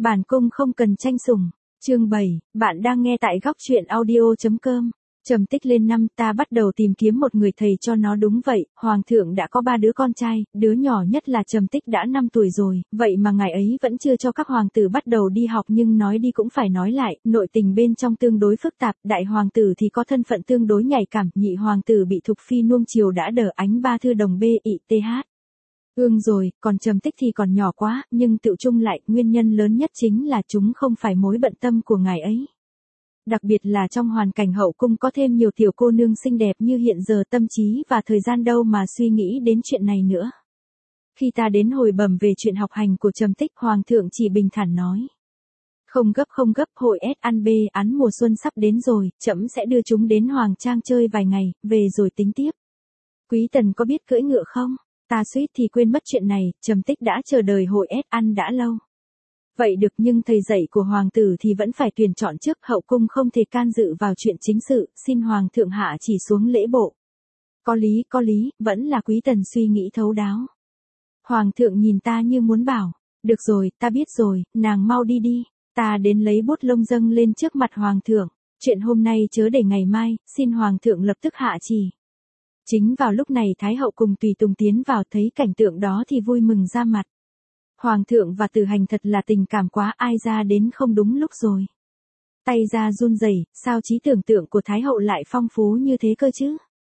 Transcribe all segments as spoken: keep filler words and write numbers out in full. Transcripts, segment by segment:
Bản cung không cần tranh sủng. Chương bảy, bạn đang nghe tại góc truyện audio chấm com. Trầm tích lên năm, ta bắt đầu tìm kiếm một người thầy cho nó. Đúng vậy, hoàng thượng đã có ba đứa con trai, đứa nhỏ nhất là Trầm tích đã năm tuổi rồi, vậy mà ngài ấy vẫn chưa cho các hoàng tử bắt đầu đi học. Nhưng nói đi cũng phải nói lại, nội tình bên trong tương đối phức tạp, đại hoàng tử thì có thân phận tương đối nhạy cảm, nhị hoàng tử bị Thục Phi nuông chiều đã đỡ ánh ba thư đồng b i t h. Ương rồi, còn Trầm tích thì còn nhỏ quá, nhưng tự chung lại, nguyên nhân lớn nhất chính là chúng không phải mối bận tâm của ngài ấy. Đặc biệt là trong hoàn cảnh hậu cung có thêm nhiều tiểu cô nương xinh đẹp như hiện giờ, tâm trí và thời gian đâu mà suy nghĩ đến chuyện này nữa. Khi ta đến hồi bẩm về chuyện học hành của Trầm tích, hoàng thượng chỉ bình thản nói. Không gấp không gấp, hội S ăn B án mùa xuân sắp đến rồi, trẫm sẽ đưa chúng đến Hoàng Trang chơi vài ngày, về rồi tính tiếp. Quý tần có biết cưỡi ngựa không? Ta suýt thì quên mất chuyện này, Trầm tích đã chờ đợi hội S ăn đã lâu. Vậy được, nhưng thầy dạy của hoàng tử thì vẫn phải tuyển chọn trước, hậu cung không thể can dự vào chuyện chính sự, xin hoàng thượng hạ chỉ xuống lễ bộ. Có lý, có lý, vẫn là quý tần suy nghĩ thấu đáo. Hoàng thượng nhìn ta như muốn bảo, được rồi, ta biết rồi, nàng mau đi đi. Ta đến lấy bút lông dâng lên trước mặt hoàng thượng, chuyện hôm nay chớ để ngày mai, xin hoàng thượng lập tức hạ chỉ. Chính vào lúc này Thái hậu cùng tùy tùng tiến vào, thấy cảnh tượng đó thì vui mừng ra mặt. Hoàng thượng và tử hành thật là tình cảm quá, ai ra đến không đúng lúc rồi. Tay ra run rẩy, sao trí tưởng tượng của Thái hậu lại phong phú như thế cơ chứ?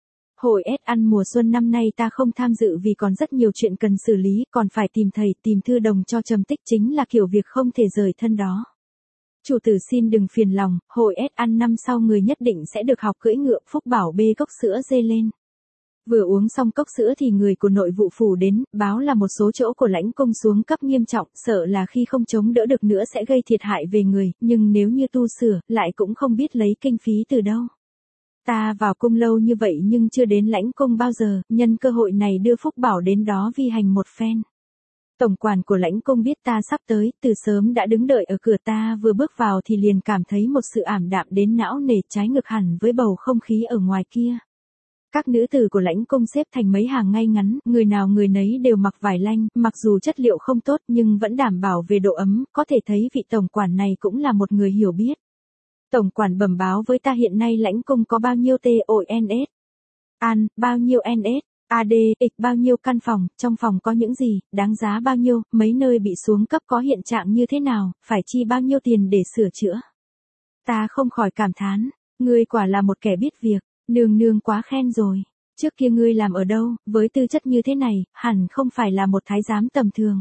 Hội S ăn mùa xuân năm nay ta không tham dự vì còn rất nhiều chuyện cần xử lý, còn phải tìm thầy, tìm thư đồng cho Trầm tích, chính là kiểu việc không thể rời thân đó. Chủ tử xin đừng phiền lòng, hội S ăn năm sau người nhất định sẽ được học cưỡi ngựa. Phúc Bảo bê cốc sữa dê lên. Vừa uống xong cốc sữa thì người của nội vụ phủ đến, báo là một số chỗ của lãnh cung xuống cấp nghiêm trọng, sợ là khi không chống đỡ được nữa sẽ gây thiệt hại về người, nhưng nếu như tu sửa, lại cũng không biết lấy kinh phí từ đâu. Ta vào cung lâu như vậy nhưng chưa đến lãnh cung bao giờ, nhân cơ hội này đưa Phúc Bảo đến đó vi hành một phen. Tổng quản của lãnh cung biết ta sắp tới, từ sớm đã đứng đợi ở cửa, ta vừa bước vào thì liền cảm thấy một sự ảm đạm đến não nề, trái ngược hẳn với bầu không khí ở ngoài kia. Các nữ tử của lãnh cung xếp thành mấy hàng ngay ngắn, người nào người nấy đều mặc vải lanh, mặc dù chất liệu không tốt nhưng vẫn đảm bảo về độ ấm, có thể thấy vị tổng quản này cũng là một người hiểu biết. Tổng quản bẩm báo với ta hiện nay lãnh cung có bao nhiêu tons, an, bao nhiêu ns, ad, ịch bao nhiêu căn phòng, trong phòng có những gì, đáng giá bao nhiêu, mấy nơi bị xuống cấp có hiện trạng như thế nào, phải chi bao nhiêu tiền để sửa chữa. Ta không khỏi cảm thán, ngươi quả là một kẻ biết việc. Nương nương quá khen rồi. Trước kia ngươi làm ở đâu, với tư chất như thế này, hẳn không phải là một thái giám tầm thường.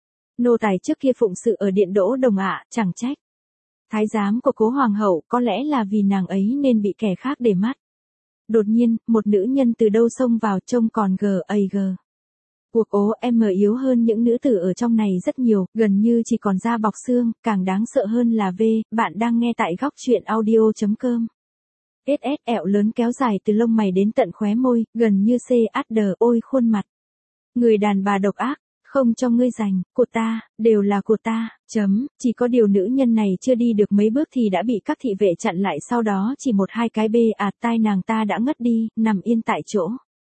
Nô tài trước kia phụng sự ở điện Đỗ Đồng ạ, chẳng trách. Thái giám của cố hoàng hậu, có lẽ là vì nàng ấy nên bị kẻ khác để mắt. Đột nhiên, một nữ nhân từ đâu xông vào, trông còn gờ ây gờ. Cuộc ố em yếu hơn những nữ tử ở trong này rất nhiều, gần như chỉ còn da bọc xương, càng đáng sợ hơn là V, bạn đang nghe tại góc truyện audio chấm com. ét ét ẹo lớn kéo dài từ lông mày đến tận khóe môi, gần như xê át đờ, ôi khuôn mặt. Người đàn bà độc ác, không cho ngươi giành, của ta, đều là của ta, chấm, chỉ có điều nữ nhân này chưa đi được mấy bước thì đã bị các thị vệ chặn lại, sau đó chỉ một hai cái bê ạt tai nàng ta đã ngất đi, nằm yên tại chỗ.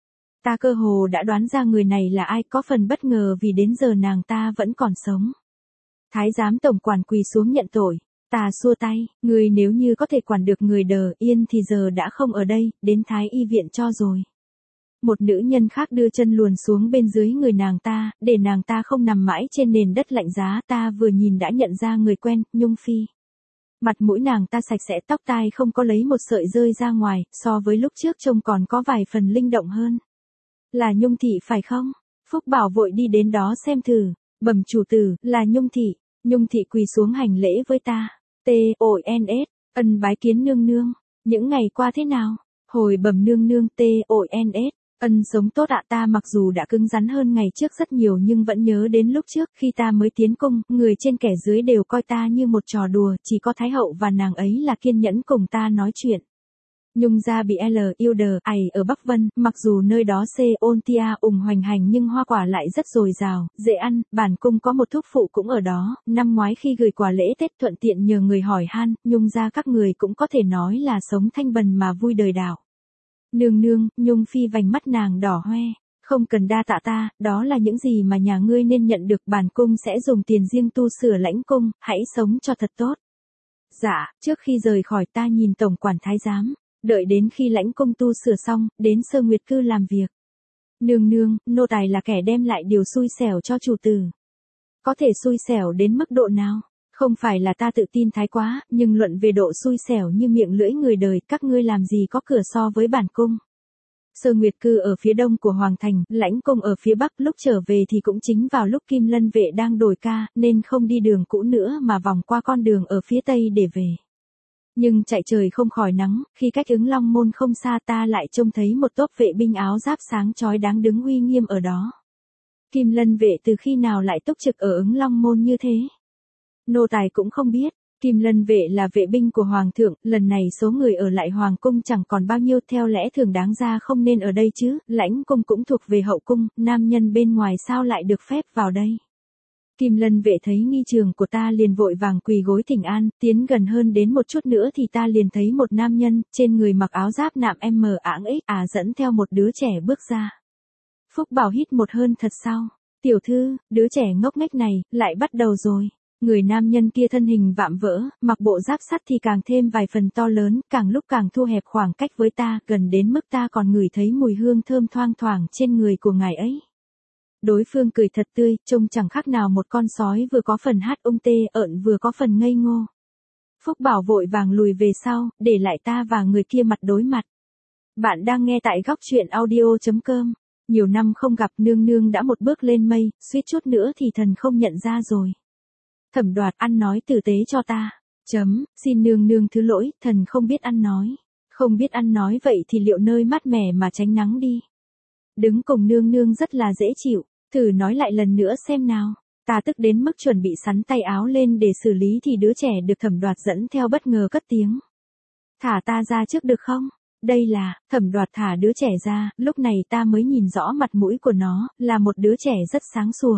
Ta cơ hồ đã đoán ra người này là ai, có phần bất ngờ vì đến giờ nàng ta vẫn còn sống. Thái giám tổng quản quỳ xuống nhận tội. Ta xua tay, người nếu như có thể quản được người đờ yên thì giờ đã không ở đây, đến Thái y viện cho rồi. Một nữ nhân khác đưa chân luồn xuống bên dưới người nàng ta, để nàng ta không nằm mãi trên nền đất lạnh giá. Ta vừa nhìn đã nhận ra người quen, Nhung Phi. Mặt mũi nàng ta sạch sẽ, tóc tai không có lấy một sợi rơi ra ngoài, so với lúc trước trông còn có vài phần linh động hơn. Là Nhung thị phải không? Phúc Bảo vội đi đến đó xem thử, bẩm chủ tử, là Nhung thị. Nhung thị quỳ xuống hành lễ với ta. tons, ân bái kiến nương nương, những ngày qua thế nào? Hồi bẩm nương nương, tons, ân sống tốt ạ. Ta mặc dù đã cứng rắn hơn ngày trước rất nhiều nhưng vẫn nhớ đến lúc trước khi ta mới tiến cung, người trên kẻ dưới đều coi ta như một trò đùa, chỉ có Thái hậu và nàng ấy là kiên nhẫn cùng ta nói chuyện. Nhung gia bị L yêu đờ ải ở Bắc Vân, mặc dù nơi đó C ôn tia ủng hoành hành nhưng hoa quả lại rất dồi dào, dễ ăn, bản cung có một thúc phụ cũng ở đó, năm ngoái khi gửi quà lễ Tết thuận tiện nhờ người hỏi han, Nhung gia các người cũng có thể nói là sống thanh bần mà vui đời đạo. Nương nương, Nhung Phi vành mắt nàng đỏ hoe, Không cần đa tạ ta, đó là những gì mà nhà ngươi nên nhận được, bản cung sẽ dùng tiền riêng tu sửa lãnh cung, hãy sống cho thật tốt. Dạ, trước khi rời khỏi ta nhìn tổng quản thái giám, đợi đến khi lãnh cung tu sửa xong, đến Sơ Nguyệt Cư làm việc. Nương nương, nô tài là kẻ đem lại điều xui xẻo cho chủ tử. Có thể xui xẻo đến mức độ nào? Không phải là ta tự tin thái quá, nhưng luận về độ xui xẻo như miệng lưỡi người đời, các ngươi làm gì có cửa so với bản cung. Sơ Nguyệt Cư ở phía đông của Hoàng Thành, lãnh cung ở phía bắc, lúc trở về thì cũng chính vào lúc Kim Lân vệ đang đổi ca, nên không đi đường cũ nữa mà vòng qua con đường ở phía tây để về. Nhưng chạy trời không khỏi nắng, khi cách Ứng Long Môn không xa ta lại trông thấy một tốp vệ binh áo giáp sáng chói đáng đứng uy nghiêm ở đó. Kim Lân vệ từ khi nào lại túc trực ở Ứng Long Môn như thế? Nô tài cũng không biết. Kim Lân vệ là vệ binh của Hoàng thượng, lần này số người ở lại Hoàng cung chẳng còn bao nhiêu, theo lẽ thường đáng ra không nên ở đây chứ, lãnh cung cũng thuộc về hậu cung, nam nhân bên ngoài sao lại được phép vào đây. Kim Lân vệ thấy nghi trường của ta liền vội vàng quỳ gối thỉnh an, tiến gần hơn đến một chút nữa thì ta liền thấy một nam nhân, trên người mặc áo giáp nạm M ảng ích à dẫn theo một đứa trẻ bước ra. Phúc Bảo hít một hơi thật sâu, tiểu thư, đứa trẻ ngốc nghếch này, lại bắt đầu rồi. Người nam nhân kia thân hình vạm vỡ, mặc bộ giáp sắt thì càng thêm vài phần to lớn, càng lúc càng thu hẹp khoảng cách với ta, gần đến mức ta còn ngửi thấy mùi hương thơm thoang thoảng trên người của ngài ấy. Đối phương cười thật tươi, trông chẳng khác nào một con sói vừa có phần hát ung tê ợn vừa có phần ngây ngô. Phúc Bảo vội vàng lùi về sau, để lại ta và người kia mặt đối mặt. Bạn đang nghe tại góc truyện audio chấm com. Nhiều năm không gặp, nương nương đã một bước lên mây, suýt chút nữa thì thần không nhận ra rồi. Thẩm Đoạt, ăn nói tử tế cho ta. Chấm, xin nương nương thứ lỗi, thần không biết ăn nói. Không biết ăn nói vậy thì liệu nơi mát mẻ mà tránh nắng đi. Đứng cùng nương nương rất là dễ chịu, thử nói lại lần nữa xem nào. Ta tức đến mức chuẩn bị sắn tay áo lên để xử lý thì đứa trẻ được Thẩm Đoạt dẫn theo bất ngờ cất tiếng. Thả ta ra trước được không? Đây là, Thẩm Đoạt thả đứa trẻ ra, lúc này ta mới nhìn rõ mặt mũi của nó, là một đứa trẻ rất sáng sủa.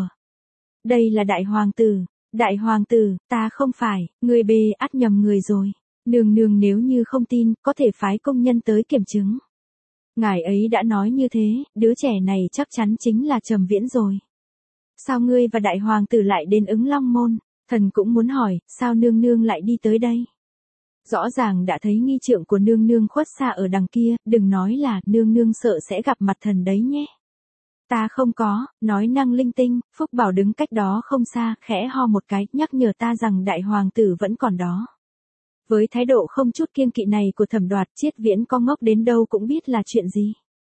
Đây là đại hoàng tử. Đại hoàng tử, ta không phải, người bề ắt nhầm người rồi. Nương nương nếu như không tin, có thể phái công nhân tới kiểm chứng. Ngài ấy đã nói như thế, đứa trẻ này chắc chắn chính là Trầm Viễn rồi. Sao ngươi và đại hoàng tử lại đến Ứng Long Môn? Thần cũng muốn hỏi, sao nương nương lại đi tới đây? Rõ ràng đã thấy nghi trượng của nương nương khuất xa ở đằng kia, đừng nói là nương nương sợ sẽ gặp mặt thần đấy nhé. Ta không có, nói năng linh tinh. Phúc Bảo đứng cách đó không xa, khẽ ho một cái, nhắc nhở ta rằng đại hoàng tử vẫn còn đó. Với thái độ không chút kiêng kỵ này của Thẩm Đoạt, Triết Viễn có ngốc đến đâu cũng biết là chuyện gì.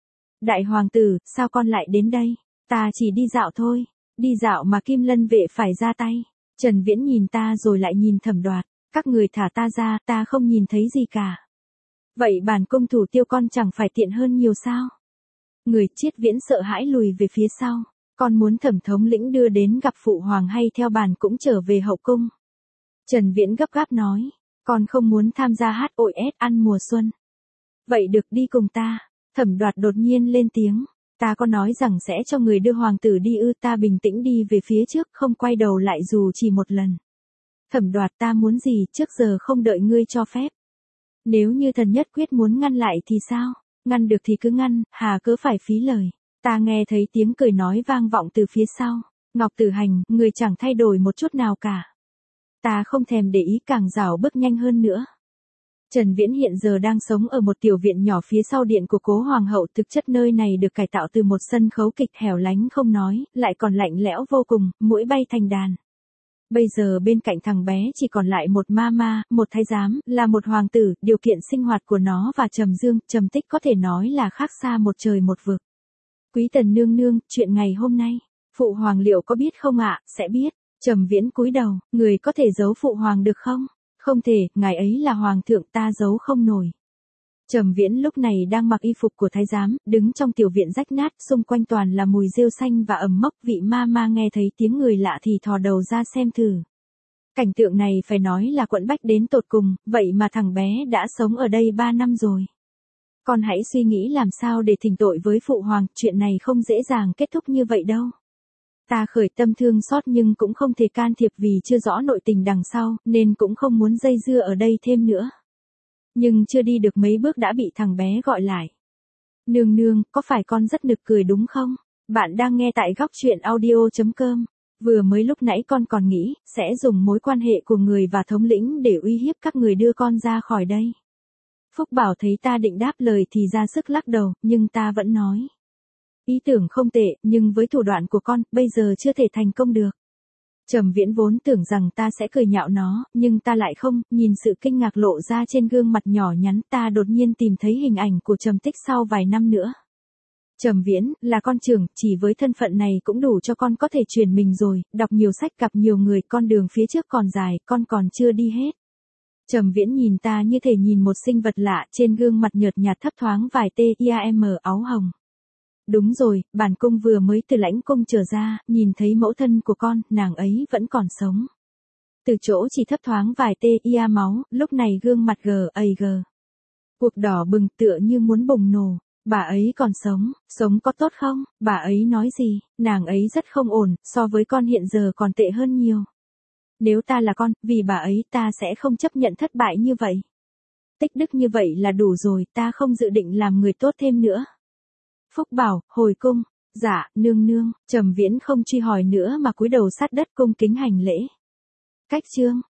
Đại hoàng tử, sao con lại đến đây? Ta chỉ đi dạo thôi. Đi dạo mà Kim Lân vệ phải ra tay. Trần Viễn nhìn ta rồi lại nhìn Thẩm Đoạt. Các người thả ta ra, ta không nhìn thấy gì cả. Vậy bản cung thủ tiêu con chẳng phải tiện hơn nhiều sao? Người Triết Viễn sợ hãi lùi về phía sau. Con muốn Thẩm thống lĩnh đưa đến gặp phụ hoàng hay theo bản cũng trở về hậu cung? Trần Viễn gấp gáp nói. Con không muốn tham gia hát ôi ét ăn mùa xuân. Vậy được, đi cùng ta. Thẩm Đoạt đột nhiên lên tiếng. Ta có nói rằng sẽ cho người đưa hoàng tử đi ư? Ta bình tĩnh đi về phía trước, không quay đầu lại dù chỉ một lần. Thẩm Đoạt, ta muốn gì, trước giờ không đợi ngươi cho phép. Nếu như thần nhất quyết muốn ngăn lại thì sao? Ngăn được thì cứ ngăn, hà cớ phải phí lời. Ta nghe thấy tiếng cười nói vang vọng từ phía sau. Ngọc Tử Hành, người chẳng thay đổi một chút nào cả. Ta không thèm để ý, càng rảo bước nhanh hơn nữa. Trần Viễn hiện giờ đang sống ở một tiểu viện nhỏ phía sau điện của cố hoàng hậu, thực chất nơi này được cải tạo từ một sân khấu kịch hẻo lánh không nói, lại còn lạnh lẽo vô cùng, muỗi bay thành đàn. Bây giờ bên cạnh thằng bé chỉ còn lại một ma ma, một thái giám, là một hoàng tử, điều kiện sinh hoạt của nó và Trầm Dương, Trầm Tích có thể nói là khác xa một trời một vực. Quý tần nương nương, chuyện ngày hôm nay, phụ hoàng liệu có biết không ạ? Sẽ biết. Trầm Viễn cúi đầu, người có thể giấu phụ hoàng được không? Không thể, ngài ấy là hoàng thượng, ta giấu không nổi. Trầm Viễn lúc này đang mặc y phục của thái giám, đứng trong tiểu viện rách nát, xung quanh toàn là mùi rêu xanh và ẩm mốc. Vị ma ma nghe thấy tiếng người lạ thì thò đầu ra xem thử. Cảnh tượng này phải nói là quẫn bách đến tột cùng, vậy mà thằng bé đã sống ở đây ba năm rồi. Con hãy suy nghĩ làm sao để thỉnh tội với phụ hoàng, chuyện này không dễ dàng kết thúc như vậy đâu. Ta khởi tâm thương xót nhưng cũng không thể can thiệp vì chưa rõ nội tình đằng sau, nên cũng không muốn dây dưa ở đây thêm nữa. Nhưng chưa đi được mấy bước đã bị thằng bé gọi lại. Nương nương, có phải con rất nực cười đúng không? Bạn đang nghe tại góc chuyện audio.com. Vừa mới lúc nãy con còn nghĩ, sẽ dùng mối quan hệ của người và thống lĩnh để uy hiếp các người đưa con ra khỏi đây. Phúc Bảo thấy ta định đáp lời thì ra sức lắc đầu, nhưng ta vẫn nói. Ý tưởng không tệ, nhưng với thủ đoạn của con, bây giờ chưa thể thành công được. Trầm Viễn vốn tưởng rằng ta sẽ cười nhạo nó, nhưng ta lại không, nhìn sự kinh ngạc lộ ra trên gương mặt nhỏ nhắn, ta đột nhiên tìm thấy hình ảnh của Trầm Tích sau vài năm nữa. Trầm Viễn, là con trưởng, chỉ với thân phận này cũng đủ cho con có thể chuyển mình rồi, đọc nhiều sách gặp nhiều người, con đường phía trước còn dài, con còn chưa đi hết. Trầm Viễn nhìn ta như thể nhìn một sinh vật lạ, trên gương mặt nhợt nhạt thấp thoáng vài tiam áo hồng. Đúng rồi, bản cung vừa mới từ lãnh cung trở ra, nhìn thấy mẫu thân của con, nàng ấy vẫn còn sống. Từ chỗ chỉ thấp thoáng vài tia máu, lúc này gương mặt gờ ây gờ. Cuộc đỏ bừng tựa như muốn bùng nổ. Bà ấy còn sống, sống có tốt không? Bà ấy nói gì? Nàng ấy rất không ổn, so với con hiện giờ còn tệ hơn nhiều. Nếu ta là con, vì bà ấy ta sẽ không chấp nhận thất bại như vậy. Tích đức như vậy là đủ rồi, ta không dự định làm người tốt thêm nữa. Phúc Bảo, hồi cung. Dạ, nương nương. Trầm Viễn không truy hỏi nữa mà cúi đầu sát đất cung kính hành lễ. Cách chương.